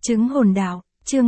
Chứng hồn đạo, chương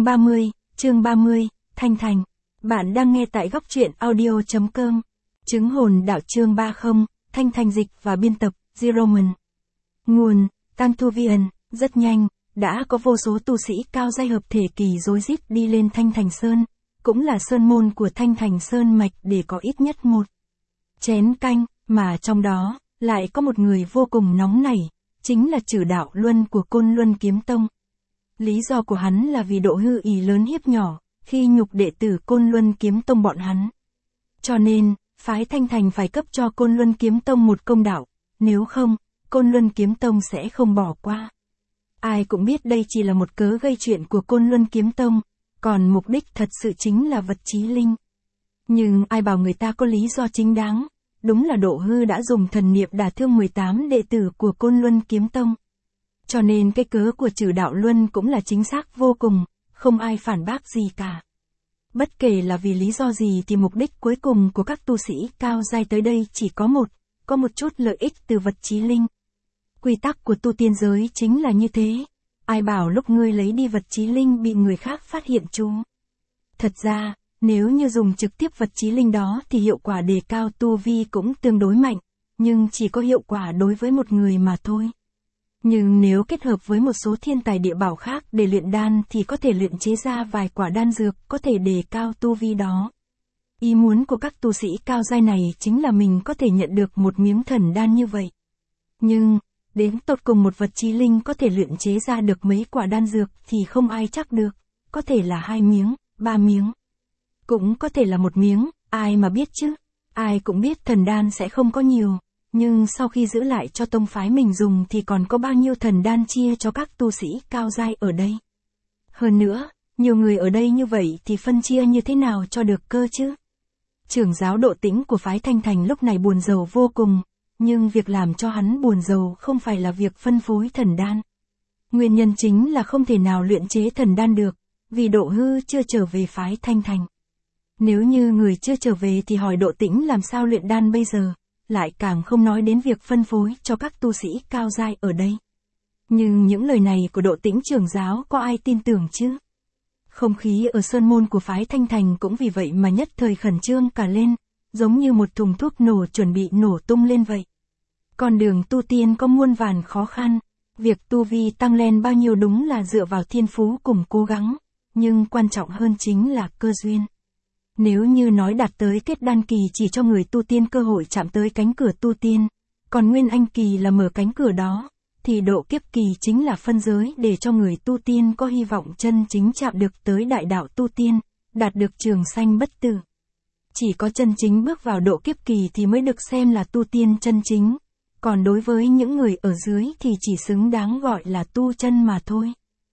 30, Thanh Thành. Bạn đang nghe tại góc truyện audio.com. Chứng hồn đạo chương 30, Thanh Thành dịch và biên tập, Zeroman. Nguồn, Tăng Thu Vian, rất nhanh, đã có vô số tu sĩ cao giai hợp thể kỳ rối rít đi lên Thanh Thành Sơn, cũng là sơn môn của Thanh Thành Sơn mạch để có ít nhất một chén canh, mà trong đó, lại có một người vô cùng nóng nảy, chính là Trử Đạo Luân của Côn Luân Kiếm Tông. Lý do của hắn là vì độ hư ỷ lớn hiếp nhỏ, khi nhục đệ tử Côn Luân Kiếm Tông bọn hắn. Cho nên, phái Thanh Thành phải cấp cho Côn Luân Kiếm Tông một công đạo, nếu không, Côn Luân Kiếm Tông sẽ không bỏ qua. Ai cũng biết đây chỉ là một cớ gây chuyện của Côn Luân Kiếm Tông, còn mục đích thật sự chính là vật chí linh. Nhưng ai bảo người ta có lý do chính đáng, đúng là Độ Hư đã dùng thần niệm đả thương 18 đệ tử của Côn Luân Kiếm Tông. Cho nên cái cớ của Trử Đạo Luân cũng là chính xác vô cùng, không ai phản bác gì cả. Bất kể là vì lý do gì thì mục đích cuối cùng của các tu sĩ cao giai tới đây chỉ có một chút lợi ích từ vật chí linh. Quy tắc của tu tiên giới chính là như thế. Ai bảo lúc ngươi lấy đi vật chí linh bị người khác phát hiện chú. Thật ra, nếu như dùng trực tiếp vật chí linh đó thì hiệu quả đề cao tu vi cũng tương đối mạnh, nhưng chỉ có hiệu quả đối với một người mà thôi. Nhưng nếu kết hợp với một số thiên tài địa bảo khác để luyện đan thì có thể luyện chế ra vài quả đan dược có thể đề cao tu vi đó. Ý muốn của các tu sĩ cao giai này chính là mình có thể nhận được một miếng thần đan như vậy. Nhưng, đến tột cùng một vật chí linh có thể luyện chế ra được mấy quả đan dược thì không ai chắc được, có thể là 2 miếng, 3 miếng. Cũng có thể là 1 miếng, ai mà biết chứ, ai cũng biết thần đan sẽ không có nhiều. Nhưng sau khi giữ lại cho tông phái mình dùng thì còn có bao nhiêu thần đan chia cho các tu sĩ cao giai ở đây. Hơn nữa, nhiều người ở đây như vậy thì phân chia như thế nào cho được cơ chứ? Trưởng giáo Độ Tĩnh của phái Thanh Thành lúc này buồn rầu vô cùng, nhưng việc làm cho hắn buồn rầu không phải là việc phân phối thần đan. Nguyên nhân chính là không thể nào luyện chế thần đan được, vì Độ Hư chưa trở về phái Thanh Thành. Nếu như người chưa trở về thì hỏi Độ Tĩnh làm sao luyện đan bây giờ? Lại càng không nói đến việc phân phối cho các tu sĩ cao giai ở đây. Nhưng những lời này của Độ Tĩnh trưởng giáo có ai tin tưởng chứ? Không khí ở sơn môn của phái Thanh Thành cũng vì vậy mà nhất thời khẩn trương cả lên, giống như một thùng thuốc nổ chuẩn bị nổ tung lên vậy. Con đường tu tiên có muôn vàn khó khăn, việc tu vi tăng lên bao nhiêu đúng là dựa vào thiên phú cùng cố gắng, nhưng quan trọng hơn chính là cơ duyên. Nếu như nói đạt tới kết đan kỳ chỉ cho người tu tiên cơ hội chạm tới cánh cửa tu tiên, còn nguyên anh kỳ là mở cánh cửa đó, thì độ kiếp kỳ chính là phân giới để cho người tu tiên có hy vọng chân chính chạm được tới đại đạo tu tiên, đạt được trường sanh bất tử. Chỉ có chân chính bước vào độ kiếp kỳ thì mới được xem là tu tiên chân chính, còn đối với những người ở dưới thì chỉ xứng đáng gọi là tu chân mà thôi.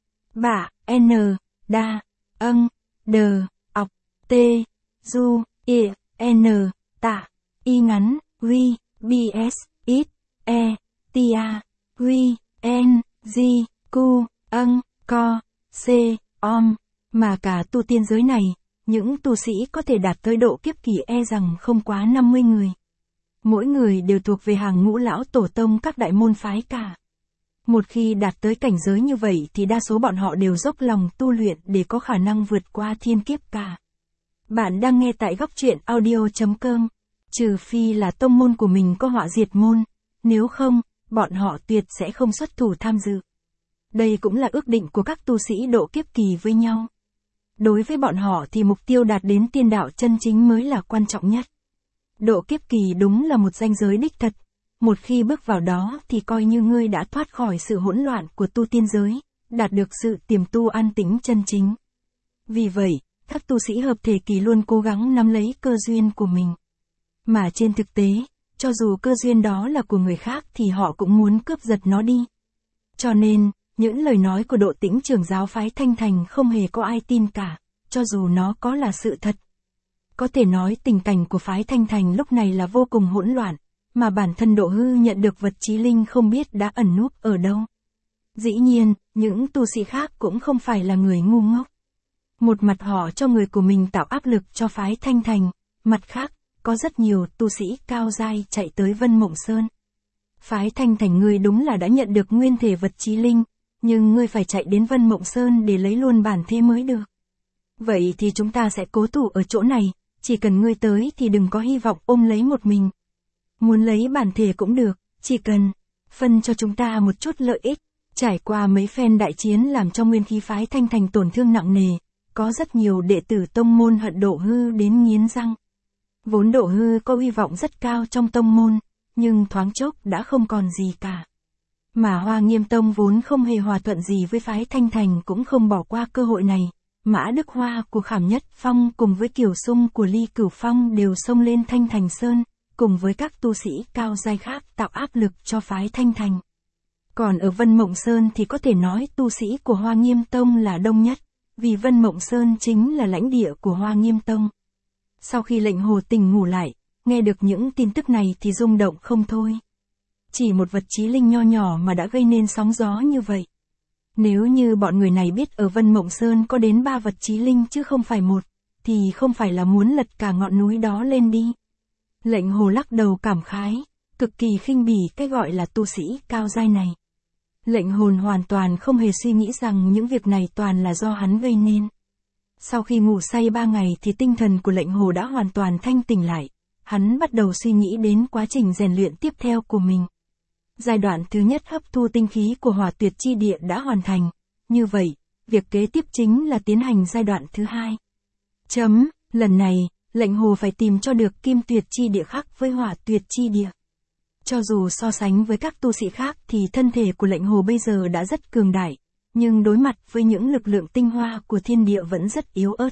Bạ, N, Đa, Âng, Đờ, Ọc, T, Du, I, N, Tạ, Y ngắn, Quy, BS, Ít, E, Tia, Quy, N, G, Q, Âng, Co, C, Om, mà cả tu tiên giới này, những tu sĩ có thể đạt tới độ kiếp kỳ e rằng không quá 50 người. Mỗi người đều thuộc về hàng ngũ lão tổ tông các đại môn phái cả. Một khi đạt tới cảnh giới như vậy thì đa số bọn họ đều dốc lòng tu luyện để có khả năng vượt qua thiên kiếp cả. Bạn đang nghe tại góc truyện audio.com, trừ phi là tông môn của mình có họa diệt môn, nếu không, bọn họ tuyệt sẽ không xuất thủ tham dự. Đây cũng là ước định của các tu sĩ độ kiếp kỳ với nhau. Đối với bọn họ thì mục tiêu đạt đến tiên đạo chân chính mới là quan trọng nhất. Độ kiếp kỳ đúng là một ranh giới đích thật, một khi bước vào đó thì coi như ngươi đã thoát khỏi sự hỗn loạn của tu tiên giới, đạt được sự tiềm tu an tĩnh chân chính. Vì vậy, các tu sĩ hợp thể kỳ luôn cố gắng nắm lấy cơ duyên của mình. Mà trên thực tế, cho dù cơ duyên đó là của người khác thì họ cũng muốn cướp giật nó đi. Cho nên, những lời nói của Độ Tĩnh trưởng giáo phái Thanh Thành không hề có ai tin cả, cho dù nó có là sự thật. Có thể nói tình cảnh của phái Thanh Thành lúc này là vô cùng hỗn loạn, mà bản thân Độ Hư nhận được vật chí linh không biết đã ẩn núp ở đâu. Dĩ nhiên, những tu sĩ khác cũng không phải là người ngu ngốc. Một mặt họ cho người của mình tạo áp lực cho phái Thanh Thành, mặt khác, có rất nhiều tu sĩ cao giai chạy tới Vân Mộng Sơn. Phái Thanh Thành người đúng là đã nhận được nguyên thể vật chí linh, nhưng ngươi phải chạy đến Vân Mộng Sơn để lấy luôn bản thế mới được. Vậy thì chúng ta sẽ cố thủ ở chỗ này, chỉ cần ngươi tới thì đừng có hy vọng ôm lấy một mình. Muốn lấy bản thể cũng được, chỉ cần phân cho chúng ta một chút lợi ích. Trải qua mấy phen đại chiến làm cho nguyên khí phái Thanh Thành tổn thương nặng nề, có rất nhiều đệ tử tông môn hận Độ Hư đến nghiến răng. Vốn Độ Hư có uy vọng rất cao trong tông môn, nhưng thoáng chốc đã không còn gì cả. Mà Hoa Nghiêm Tông vốn không hề hòa thuận gì với phái Thanh Thành cũng không bỏ qua cơ hội này. Mã Đức Hoa của Khảm Nhất Phong cùng với Kiều Sung của Ly Cửu Phong đều xông lên Thanh Thành Sơn, cùng với các tu sĩ cao giai khác tạo áp lực cho phái Thanh Thành. Còn ở Vân Mộng Sơn thì có thể nói tu sĩ của Hoa Nghiêm Tông là đông nhất, vì Vân Mộng Sơn chính là lãnh địa của Hoa Nghiêm Tông. Sau khi Lệnh Hồ tỉnh ngủ lại, nghe được những tin tức này thì rung động không thôi. Chỉ một vật trí linh nho nhỏ mà đã gây nên sóng gió như vậy. Nếu như bọn người này biết ở Vân Mộng Sơn có đến 3 vật trí linh chứ không phải một, thì không phải là muốn lật cả ngọn núi đó lên đi. Lệnh Hồ lắc đầu cảm khái, cực kỳ khinh bỉ cái gọi là tu sĩ cao giai này. Lệnh Hồn hoàn toàn không hề suy nghĩ rằng những việc này toàn là do hắn gây nên. Sau khi ngủ say 3 ngày thì tinh thần của Lệnh Hồ đã hoàn toàn thanh tỉnh lại. Hắn bắt đầu suy nghĩ đến quá trình rèn luyện tiếp theo của mình. Giai đoạn thứ nhất hấp thu tinh khí của Hỏa Tuyệt Chi Địa đã hoàn thành. Như vậy, việc kế tiếp chính là tiến hành giai đoạn thứ hai. Lần này, Lệnh Hồ phải tìm cho được Kim Tuyệt Chi Địa khác với Hỏa Tuyệt Chi Địa. Cho dù so sánh với các tu sĩ khác thì thân thể của Lệnh Hồ bây giờ đã rất cường đại, nhưng đối mặt với những lực lượng tinh hoa của thiên địa vẫn rất yếu ớt.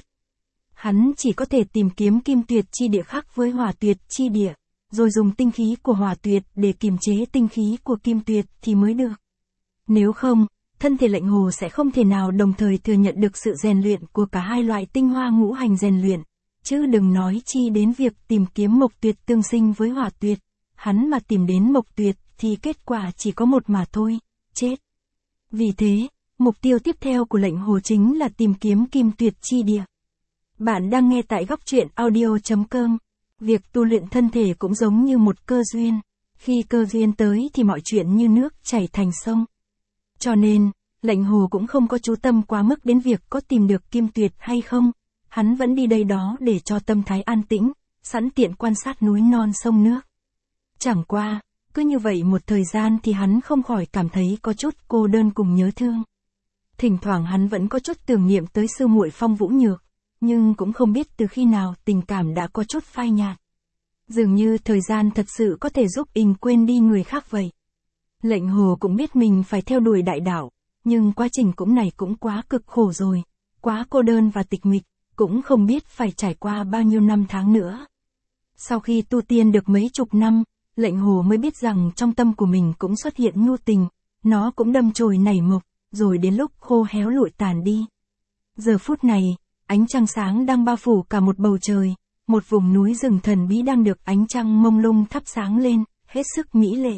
Hắn chỉ có thể tìm kiếm Kim Tuyệt Chi Địa khác với Hỏa Tuyệt Chi Địa, rồi dùng tinh khí của Hỏa Tuyệt để kiềm chế tinh khí của Kim Tuyệt thì mới được. Nếu không, thân thể Lệnh Hồ sẽ không thể nào đồng thời thừa nhận được sự rèn luyện của cả hai loại tinh hoa ngũ hành rèn luyện, chứ đừng nói chi đến việc tìm kiếm Mộc Tuyệt tương sinh với Hỏa Tuyệt. Hắn mà tìm đến Mộc Tuyệt thì kết quả chỉ có một mà thôi, chết. Vì thế, mục tiêu tiếp theo của Lệnh Hồ chính là tìm kiếm Kim Tuyệt Chi Địa. Bạn đang nghe tại góc truyện audio.com. Việc tu luyện thân thể cũng giống như một cơ duyên. Khi cơ duyên tới thì mọi chuyện như nước chảy thành sông. Cho nên, Lệnh Hồ cũng không có chú tâm quá mức đến việc có tìm được Kim Tuyệt hay không. Hắn vẫn đi đây đó để cho tâm thái an tĩnh, sẵn tiện quan sát núi non sông nước. Chẳng qua, cứ như vậy một thời gian thì hắn không khỏi cảm thấy có chút cô đơn cùng nhớ thương. Thỉnh thoảng hắn vẫn có chút tưởng niệm tới sư muội Phong Vũ Nhược, nhưng cũng không biết từ khi nào tình cảm đã có chút phai nhạt. Dường như thời gian thật sự có thể giúp anh quên đi người khác vậy. Lệnh Hồ cũng biết mình phải theo đuổi đại đạo, nhưng quá trình này cũng quá cực khổ rồi, quá cô đơn và tịch mịch, cũng không biết phải trải qua bao nhiêu năm tháng nữa. Sau khi tu tiên được mấy chục năm, Lệnh Hồ mới biết rằng trong tâm của mình cũng xuất hiện nhu tình, nó cũng đâm chồi nảy mộc, rồi đến lúc khô héo lụi tàn đi. Giờ phút này, ánh trăng sáng đang bao phủ cả một bầu trời, một vùng núi rừng thần bí đang được ánh trăng mông lung thắp sáng lên, hết sức mỹ lệ.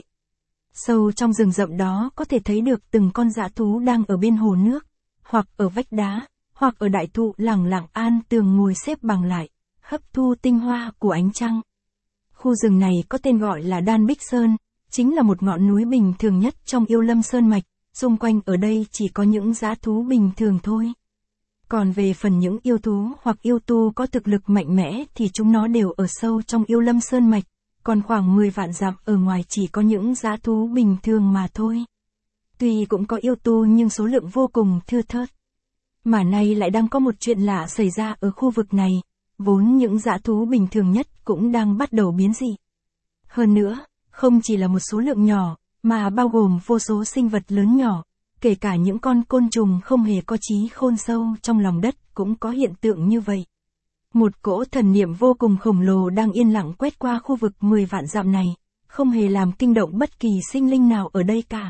Sâu trong rừng rậm đó có thể thấy được từng con dã thú đang ở bên hồ nước, hoặc ở vách đá, hoặc ở đại thụ lẳng lặng an tường ngồi xếp bằng lại, hấp thu tinh hoa của ánh trăng. Khu rừng này có tên gọi là Đan Bích Sơn, chính là một ngọn núi bình thường nhất trong Yêu Lâm Sơn Mạch, xung quanh ở đây chỉ có những dã thú bình thường thôi. Còn về phần những yêu thú hoặc yêu tu có thực lực mạnh mẽ thì chúng nó đều ở sâu trong Yêu Lâm Sơn Mạch, còn khoảng 10 vạn dặm ở ngoài chỉ có những dã thú bình thường mà thôi. Tuy cũng có yêu tu nhưng số lượng vô cùng thưa thớt. Mà nay lại đang có một chuyện lạ xảy ra ở khu vực này, vốn những dã thú bình thường nhất cũng đang bắt đầu biến dị. Hơn nữa, không chỉ là một số lượng nhỏ, mà bao gồm vô số sinh vật lớn nhỏ, kể cả những con côn trùng không hề có trí khôn sâu trong lòng đất cũng có hiện tượng như vậy. Một cỗ thần niệm vô cùng khổng lồ đang yên lặng quét qua khu vực 10 vạn dặm này, không hề làm kinh động bất kỳ sinh linh nào ở đây cả.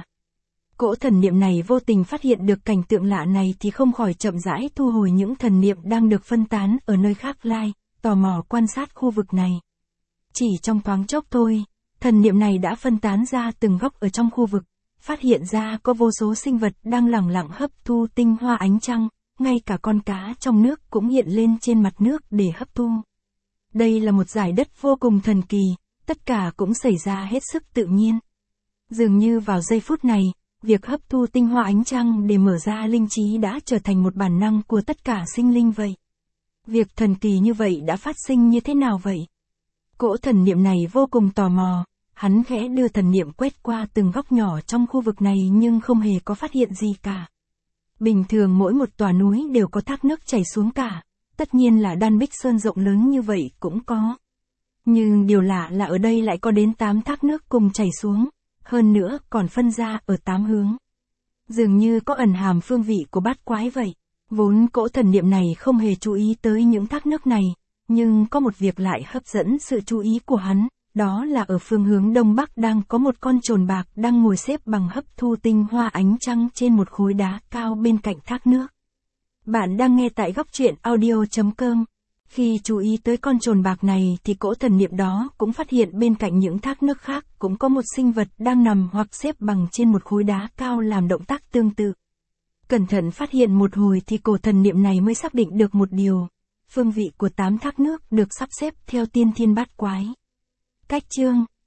Cỗ thần niệm này vô tình phát hiện được cảnh tượng lạ này thì không khỏi chậm rãi thu hồi những thần niệm đang được phân tán ở nơi khác lai, tò mò quan sát khu vực này. Chỉ trong thoáng chốc thôi, thần niệm này đã phân tán ra từng góc ở trong khu vực, phát hiện ra có vô số sinh vật đang lẳng lặng hấp thu tinh hoa ánh trăng, ngay cả con cá trong nước cũng hiện lên trên mặt nước để hấp thu. Đây là một dải đất vô cùng thần kỳ, tất cả cũng xảy ra hết sức tự nhiên. Dường như vào giây phút này, Việc hấp thu tinh hoa ánh trăng để mở ra linh trí đã trở thành một bản năng của tất cả sinh linh vậy. Việc thần kỳ như vậy đã phát sinh như thế nào vậy? Cỗ thần niệm này vô cùng tò mò, hắn khẽ đưa thần niệm quét qua từng góc nhỏ trong khu vực này nhưng không hề có phát hiện gì cả. Bình thường mỗi một tòa núi đều có thác nước chảy xuống cả, tất nhiên là Đan Bích Sơn rộng lớn như vậy cũng có. Nhưng điều lạ là ở đây lại có đến 8 thác nước cùng chảy xuống, hơn nữa còn phân ra ở 8 hướng. Dường như có ẩn hàm phương vị của bát quái vậy. Vốn cỗ thần niệm này không hề chú ý tới những thác nước này, nhưng có một việc lại hấp dẫn sự chú ý của hắn, đó là ở phương hướng đông bắc đang có một con chồn bạc đang ngồi xếp bằng hấp thu tinh hoa ánh trăng trên một khối đá cao bên cạnh thác nước. Bạn đang nghe tại góc truyện audio.com. Khi chú ý tới con chồn bạc này thì cỗ thần niệm đó cũng phát hiện bên cạnh những thác nước khác cũng có một sinh vật đang nằm hoặc xếp bằng trên một khối đá cao làm động tác tương tự. Cẩn thận phát hiện một hồi thì cổ thần niệm này mới xác định được một điều. Phương vị của 8 thác nước được sắp xếp theo tiên thiên bát quái. Cách chương